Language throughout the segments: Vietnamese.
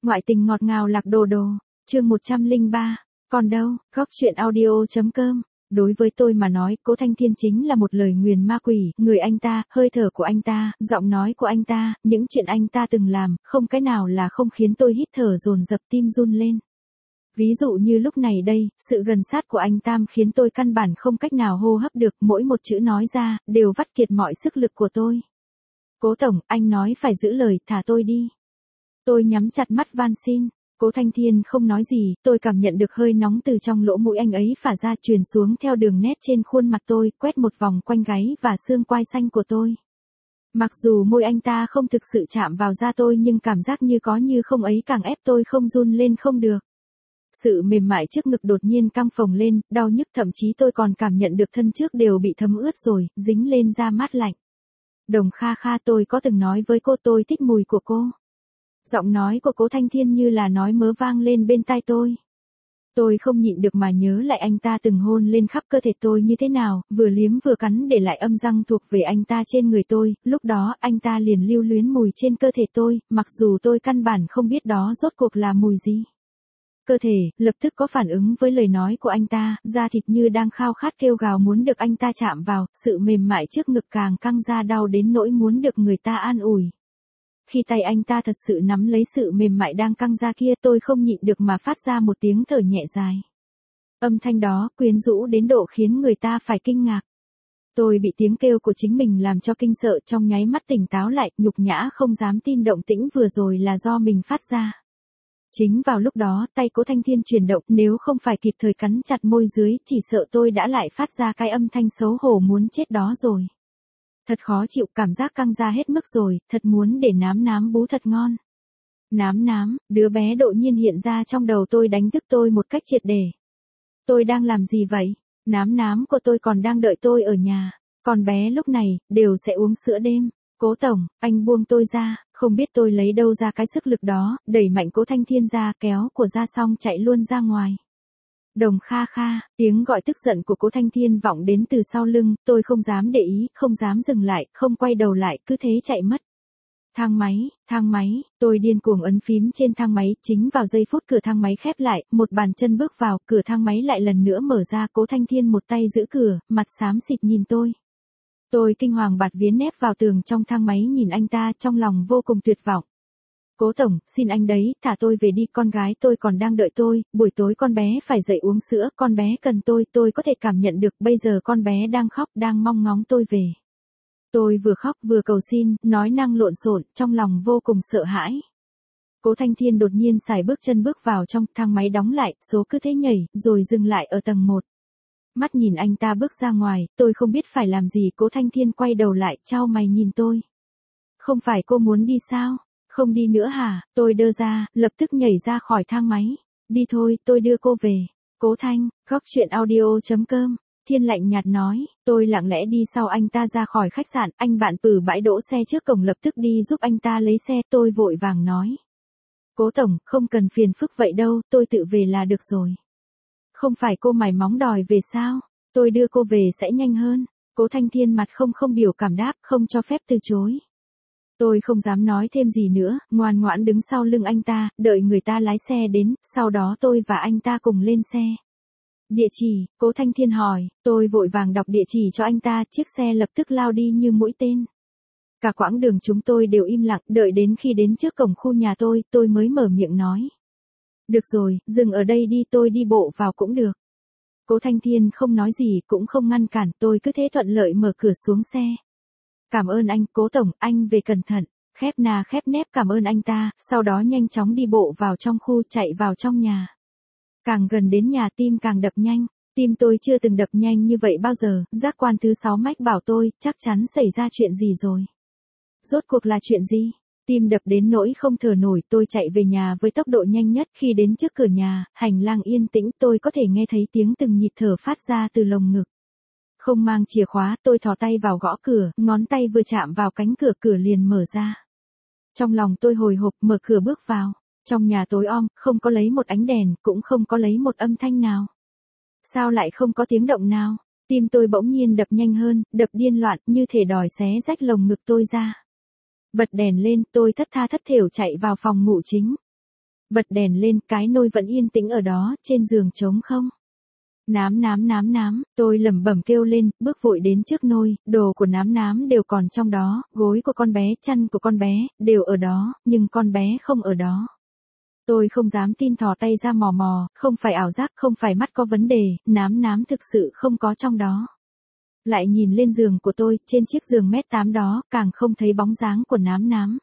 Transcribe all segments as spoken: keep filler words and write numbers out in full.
Ngoại tình ngọt ngào lạc đồ đồ, chương một trăm lẻ ba, còn đâu, góc chuyện audio.com. Đối với tôi mà nói, Cố Thanh Thiên chính là một lời nguyền ma quỷ, người anh ta, hơi thở của anh ta, giọng nói của anh ta, những chuyện anh ta từng làm, không cái nào là không khiến tôi hít thở dồn dập tim run lên. Ví dụ như lúc này đây, sự gần sát của anh Tam khiến tôi căn bản không cách nào hô hấp được, mỗi một chữ nói ra, đều vắt kiệt mọi sức lực của tôi. Cố Tổng, anh nói phải giữ lời, thả tôi đi. Tôi nhắm chặt mắt van xin. Cố Thanh Thiên không nói gì, tôi cảm nhận được hơi nóng từ trong lỗ mũi anh ấy phả ra truyền xuống theo đường nét trên khuôn mặt tôi, quét một vòng quanh gáy và xương quai xanh của tôi. Mặc dù môi anh ta không thực sự chạm vào da tôi nhưng cảm giác như có như không ấy càng ép tôi không run lên không được. Sự mềm mại trước ngực đột nhiên căng phồng lên, đau nhức thậm chí tôi còn cảm nhận được thân trước đều bị thấm ướt rồi, dính lên da mát lạnh. Đồng Kha Kha, tôi có từng nói với cô tôi thích mùi của cô. Giọng nói của Cố Thanh Thiên như là nói mớ vang lên bên tai tôi. Tôi không nhịn được mà nhớ lại anh ta từng hôn lên khắp cơ thể tôi như thế nào, vừa liếm vừa cắn để lại âm răng thuộc về anh ta trên người tôi, lúc đó anh ta liền lưu luyến mùi trên cơ thể tôi, mặc dù tôi căn bản không biết đó rốt cuộc là mùi gì. Cơ thể, lập tức có phản ứng với lời nói của anh ta, da thịt như đang khao khát kêu gào muốn được anh ta chạm vào, sự mềm mại trước ngực càng căng ra đau đến nỗi muốn được người ta an ủi. Khi tay anh ta thật sự nắm lấy sự mềm mại đang căng ra kia, tôi không nhịn được mà phát ra một tiếng thở nhẹ dài. Âm thanh đó quyến rũ đến độ khiến người ta phải kinh ngạc. Tôi bị tiếng kêu của chính mình làm cho kinh sợ, trong nháy mắt tỉnh táo lại, nhục nhã không dám tin động tĩnh vừa rồi là do mình phát ra. Chính vào lúc đó, tay Cố Thanh Thiên chuyển động, nếu không phải kịp thời cắn chặt môi dưới, chỉ sợ tôi đã lại phát ra cái âm thanh xấu hổ muốn chết đó rồi. Thật khó chịu, cảm giác căng ra hết mức rồi, thật muốn để nám nám bú thật ngon. Nám nám, đứa bé đột nhiên hiện ra trong đầu tôi đánh thức tôi một cách triệt để. Tôi đang làm gì vậy? Nám nám của tôi còn đang đợi tôi ở nhà, còn bé lúc này, đều sẽ uống sữa đêm. Cố Tổng, anh buông tôi ra, không biết tôi lấy đâu ra cái sức lực đó, đẩy mạnh Cố Thanh Thiên ra, kéo của ra xong chạy luôn ra ngoài. Đồng Kha Kha, tiếng gọi tức giận của Cố Thanh Thiên vọng đến từ sau lưng, tôi không dám để ý, không dám dừng lại, không quay đầu lại, cứ thế chạy mất. Thang máy, thang máy, tôi điên cuồng ấn phím trên thang máy, chính vào giây phút cửa thang máy khép lại, một bàn chân bước vào, cửa thang máy lại lần nữa mở ra, Cố Thanh Thiên một tay giữ cửa, mặt xám xịt nhìn tôi. Tôi kinh hoàng bạt vía nép vào tường trong thang máy nhìn anh ta, trong lòng vô cùng tuyệt vọng. Cố Tổng, xin anh đấy, thả tôi về đi, con gái tôi còn đang đợi tôi, buổi tối con bé phải dậy uống sữa, con bé cần tôi, tôi có thể cảm nhận được, bây giờ con bé đang khóc, đang mong ngóng tôi về. Tôi vừa khóc vừa cầu xin, nói năng lộn xộn, trong lòng vô cùng sợ hãi. Cố Thanh Thiên đột nhiên sải bước chân bước vào trong, thang máy đóng lại, số cứ thế nhảy, rồi dừng lại ở tầng một. Mắt nhìn anh ta bước ra ngoài, tôi không biết phải làm gì, Cố Thanh Thiên quay đầu lại, chau mày nhìn tôi. Không phải cô muốn đi sao? Không đi nữa hả? Tôi đơ ra, lập tức nhảy ra khỏi thang máy. Đi thôi, tôi đưa cô về. Cố Thanh, góc chuyện audio.com. Thiên lạnh nhạt nói, tôi lặng lẽ đi sau anh ta ra khỏi khách sạn, anh bạn từ bãi đỗ xe trước cổng lập tức đi giúp anh ta lấy xe, tôi vội vàng nói. Cố Tổng, không cần phiền phức vậy đâu, tôi tự về là được rồi. Không phải cô mải móng đòi về sao? Tôi đưa cô về sẽ nhanh hơn. Cố Thanh Thiên mặt không không biểu cảm đáp, không cho phép từ chối. Tôi không dám nói thêm gì nữa, ngoan ngoãn đứng sau lưng anh ta, đợi người ta lái xe đến, sau đó tôi và anh ta cùng lên xe. Địa chỉ, Cố Thanh Thiên hỏi, tôi vội vàng đọc địa chỉ cho anh ta, chiếc xe lập tức lao đi như mũi tên. Cả quãng đường chúng tôi đều im lặng, đợi đến khi đến trước cổng khu nhà tôi, tôi mới mở miệng nói. Được rồi, dừng ở đây đi, tôi đi bộ vào cũng được. Cố Thanh Thiên không nói gì, cũng không ngăn cản, tôi cứ thế thuận lợi mở cửa xuống xe. Cảm ơn anh, Cố Tổng, anh về cẩn thận. Khép nà khép nép cảm ơn anh ta, sau đó nhanh chóng đi bộ vào trong khu, chạy vào trong nhà. Càng gần đến nhà tim càng đập nhanh, tim tôi chưa từng đập nhanh như vậy bao giờ, giác quan thứ sáu mách bảo tôi, chắc chắn xảy ra chuyện gì rồi. Rốt cuộc là chuyện gì? Tim đập đến nỗi không thở nổi, tôi chạy về nhà với tốc độ nhanh nhất, khi đến trước cửa nhà, hành lang yên tĩnh, tôi có thể nghe thấy tiếng từng nhịp thở phát ra từ lồng ngực. Không mang chìa khóa, tôi thò tay vào gõ cửa, ngón tay vừa chạm vào cánh cửa, cửa liền mở ra. Trong lòng tôi hồi hộp, mở cửa bước vào. Trong nhà tối om, không có lấy một ánh đèn, cũng không có lấy một âm thanh nào. Sao lại không có tiếng động nào? Tim tôi bỗng nhiên đập nhanh hơn, đập điên loạn, như thể đòi xé rách lồng ngực tôi ra. Bật đèn lên, tôi thất tha thất thểu chạy vào phòng ngủ chính. Bật đèn lên, cái nôi vẫn yên tĩnh ở đó, trên giường trống không. Nám nám nám nám, tôi lẩm bẩm kêu lên, bước vội đến trước nôi, đồ của nám nám đều còn trong đó, gối của con bé, chăn của con bé, đều ở đó, nhưng con bé không ở đó. Tôi không dám tin thò tay ra mò mò, không phải ảo giác, không phải mắt có vấn đề, nám nám thực sự không có trong đó. Lại nhìn lên giường của tôi, trên chiếc giường mét tám đó, càng không thấy bóng dáng của nám nám.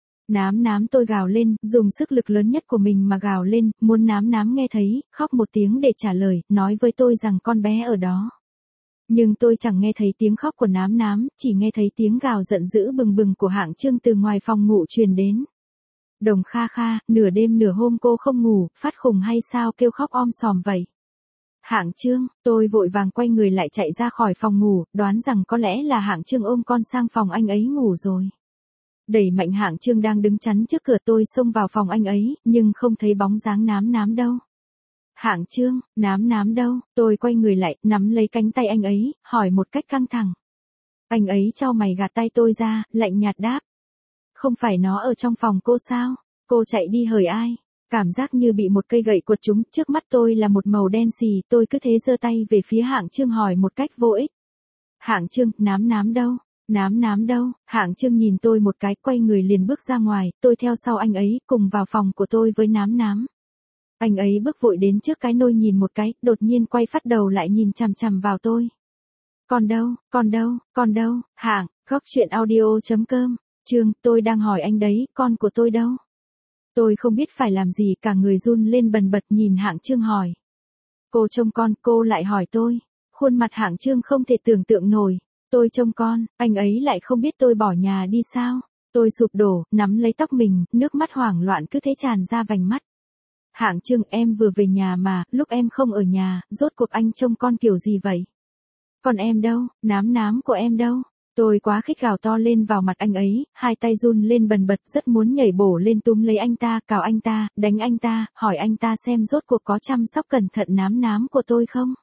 Nám nám tôi gào lên, dùng sức lực lớn nhất của mình mà gào lên, muốn nám nám nghe thấy, khóc một tiếng để trả lời, nói với tôi rằng con bé ở đó. Nhưng tôi chẳng nghe thấy tiếng khóc của nám nám, chỉ nghe thấy tiếng gào giận dữ bừng bừng của Hạng Trương từ ngoài phòng ngủ truyền đến. Đồng Kha Kha, nửa đêm nửa hôm cô không ngủ, phát khùng hay sao kêu khóc om sòm vậy? Hạng Trương, tôi vội vàng quay người lại chạy ra khỏi phòng ngủ, đoán rằng có lẽ là Hạng Trương ôm con sang phòng anh ấy ngủ rồi. Đẩy mạnh Hạng Trương đang đứng chắn trước cửa, tôi xông vào phòng anh ấy, nhưng không thấy bóng dáng nám nám đâu. Hạng Trương, nám nám đâu? Tôi quay người lại, nắm lấy cánh tay anh ấy, hỏi một cách căng thẳng. Anh ấy chau mày gạt tay tôi ra, lạnh nhạt đáp. Không phải nó ở trong phòng cô sao? Cô chạy đi hời ai? Cảm giác như bị một cây gậy quật trúng, trước mắt tôi là một màu đen xì, tôi cứ thế giơ tay về phía Hạng Trương hỏi một cách vô ích. Hạng Trương, nám nám đâu? Nám nám đâu? Hạng Trương nhìn tôi một cái, quay người liền bước ra ngoài, tôi theo sau anh ấy, cùng vào phòng của tôi với nám nám. Anh ấy bước vội đến trước cái nôi nhìn một cái, đột nhiên quay phát đầu lại nhìn chằm chằm vào tôi. Còn đâu, còn đâu, còn đâu? Hạng, góc chuyện audio chấm com. Trương, tôi đang hỏi anh đấy, con của tôi đâu? Tôi không biết phải làm gì, cả người run lên bần bật nhìn Hạng Trương hỏi. Cô trông con, cô lại hỏi tôi. Khuôn mặt Hạng Trương không thể tưởng tượng nổi. Tôi trông con, anh ấy lại không biết tôi bỏ nhà đi sao? Tôi sụp đổ, nắm lấy tóc mình, nước mắt hoảng loạn cứ thế tràn ra vành mắt. Hạng Trương, em vừa về nhà mà, lúc em không ở nhà, rốt cuộc anh trông con kiểu gì vậy? Còn em đâu, nám nám của em đâu? Tôi quá khích gào to lên vào mặt anh ấy, hai tay run lên bần bật, rất muốn nhảy bổ lên túm lấy anh ta, cào anh ta, đánh anh ta, hỏi anh ta xem rốt cuộc có chăm sóc cẩn thận nám nám của tôi không?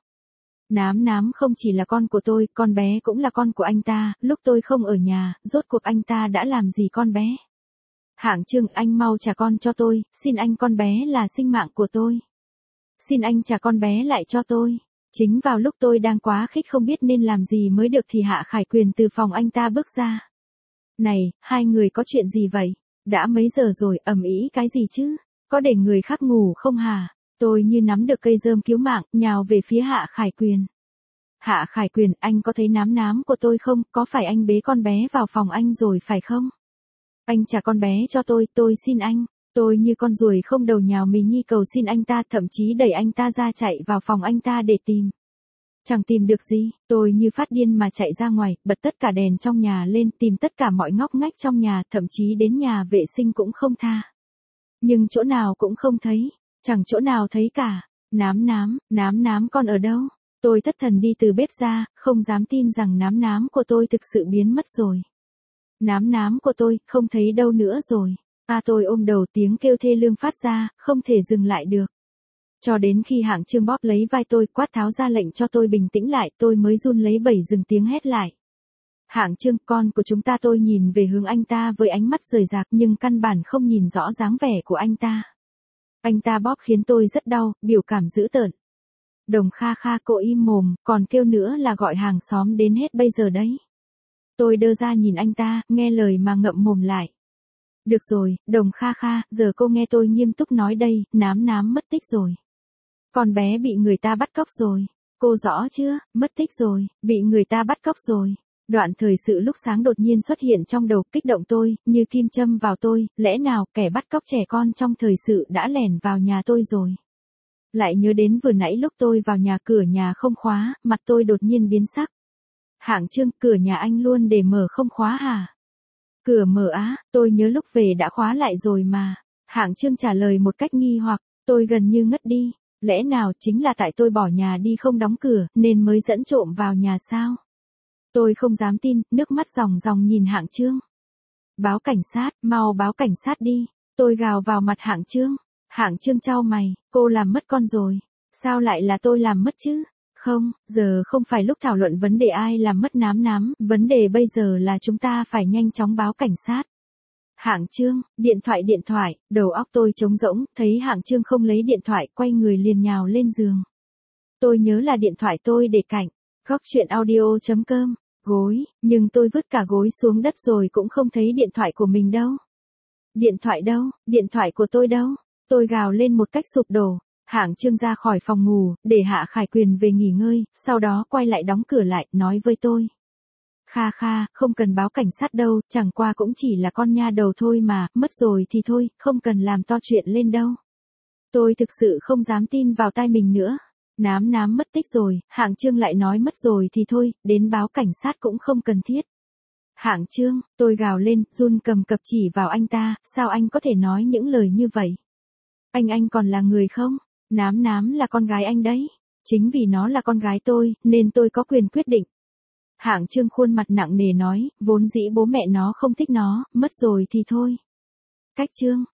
Nám nám không chỉ là con của tôi, con bé cũng là con của anh ta, lúc tôi không ở nhà, rốt cuộc anh ta đã làm gì con bé? Hạng Trương, anh mau trả con cho tôi, xin anh, con bé là sinh mạng của tôi. Xin anh trả con bé lại cho tôi. Chính vào lúc tôi đang quá khích không biết nên làm gì mới được thì Hạ Khải Quyền từ phòng anh ta bước ra. Này, hai người có chuyện gì vậy? Đã mấy giờ rồi, ầm ĩ cái gì chứ? Có để người khác ngủ không hả? Tôi như nắm được cây rơm cứu mạng, nhào về phía Hạ Khải Quyền. Hạ Khải Quyền, anh có thấy nám nám của tôi không? Có phải anh bế con bé vào phòng anh rồi phải không? Anh trả con bé cho tôi, tôi xin anh. Tôi như con ruồi không đầu nhào mình nhi cầu xin anh ta, thậm chí đẩy anh ta ra chạy vào phòng anh ta để tìm. Chẳng tìm được gì, tôi như phát điên mà chạy ra ngoài, bật tất cả đèn trong nhà lên, tìm tất cả mọi ngóc ngách trong nhà, thậm chí đến nhà vệ sinh cũng không tha. Nhưng chỗ nào cũng không thấy, chẳng chỗ nào thấy cả. Nám nám, nám nám con ở đâu? Tôi thất thần đi từ bếp ra, không dám tin rằng nám nám của tôi thực sự biến mất rồi. Nám nám của tôi, không thấy đâu nữa rồi. À, tôi ôm đầu, tiếng kêu thê lương phát ra, không thể dừng lại được. Cho đến khi Hạng Trương bóp lấy vai tôi, quát tháo ra lệnh cho tôi bình tĩnh lại, tôi mới run lấy bẩy dừng tiếng hét lại. Hạng Trương, con của chúng ta. Tôi nhìn về hướng anh ta với ánh mắt rời rạc nhưng căn bản không nhìn rõ dáng vẻ của anh ta. Anh ta bóp khiến tôi rất đau, biểu cảm dữ tợn. Đồng Kha Kha, cô im mồm, còn kêu nữa là gọi hàng xóm đến hết bây giờ đấy. Tôi đơ ra nhìn anh ta, nghe lời mà ngậm mồm lại. Được rồi, Đồng Kha Kha, giờ cô nghe tôi nghiêm túc nói đây, nám nám mất tích rồi. Con bé bị người ta bắt cóc rồi. Cô rõ chưa, mất tích rồi, bị người ta bắt cóc rồi. Đoạn thời sự lúc sáng đột nhiên xuất hiện trong đầu, kích động tôi, như kim châm vào tôi, lẽ nào kẻ bắt cóc trẻ con trong thời sự đã lẻn vào nhà tôi rồi. Lại nhớ đến vừa nãy lúc tôi vào nhà, cửa nhà không khóa, mặt tôi đột nhiên biến sắc. Hạng Trương, cửa nhà anh luôn để mở không khóa hả? Cửa mở á, tôi nhớ lúc về đã khóa lại rồi mà. Hạng Trương trả lời một cách nghi hoặc, tôi gần như ngất đi. Lẽ nào chính là tại tôi bỏ nhà đi không đóng cửa, nên mới dẫn trộm vào nhà sao? Tôi không dám tin, nước mắt ròng ròng nhìn Hạng Trương. Báo cảnh sát, mau báo cảnh sát đi. Tôi gào vào mặt Hạng Trương. Hạng Trương chau mày, cô làm mất con rồi. Sao lại là tôi làm mất chứ? Không, giờ không phải lúc thảo luận vấn đề ai làm mất nám nám, vấn đề bây giờ là chúng ta phải nhanh chóng báo cảnh sát. Hạng Trương, điện thoại điện thoại, đầu óc tôi trống rỗng, thấy Hạng Trương không lấy điện thoại, quay người liền nhào lên giường. Tôi nhớ là điện thoại tôi để cạnh, góc chuyện audio.com, gối, nhưng tôi vứt cả gối xuống đất rồi cũng không thấy điện thoại của mình đâu. Điện thoại đâu, điện thoại của tôi đâu? Tôi gào lên một cách sụp đổ. Hạng Trương ra khỏi phòng ngủ, để Hạ Khải Quyền về nghỉ ngơi, sau đó quay lại đóng cửa lại, nói với tôi. Kha kha, không cần báo cảnh sát đâu, chẳng qua cũng chỉ là con nha đầu thôi mà, mất rồi thì thôi, không cần làm to chuyện lên đâu. Tôi thực sự không dám tin vào tai mình nữa. Nám nám mất tích rồi, Hạng Trương lại nói mất rồi thì thôi, đến báo cảnh sát cũng không cần thiết. Hạng Trương, tôi gào lên, run cầm cập chỉ vào anh ta, sao anh có thể nói những lời như vậy? Anh anh còn là người không? Nám nám là con gái anh đấy. Chính vì nó là con gái tôi, nên tôi có quyền quyết định. Hạng Trương khuôn mặt nặng nề nói, vốn dĩ bố mẹ nó không thích nó, mất rồi thì thôi. Cách Trương,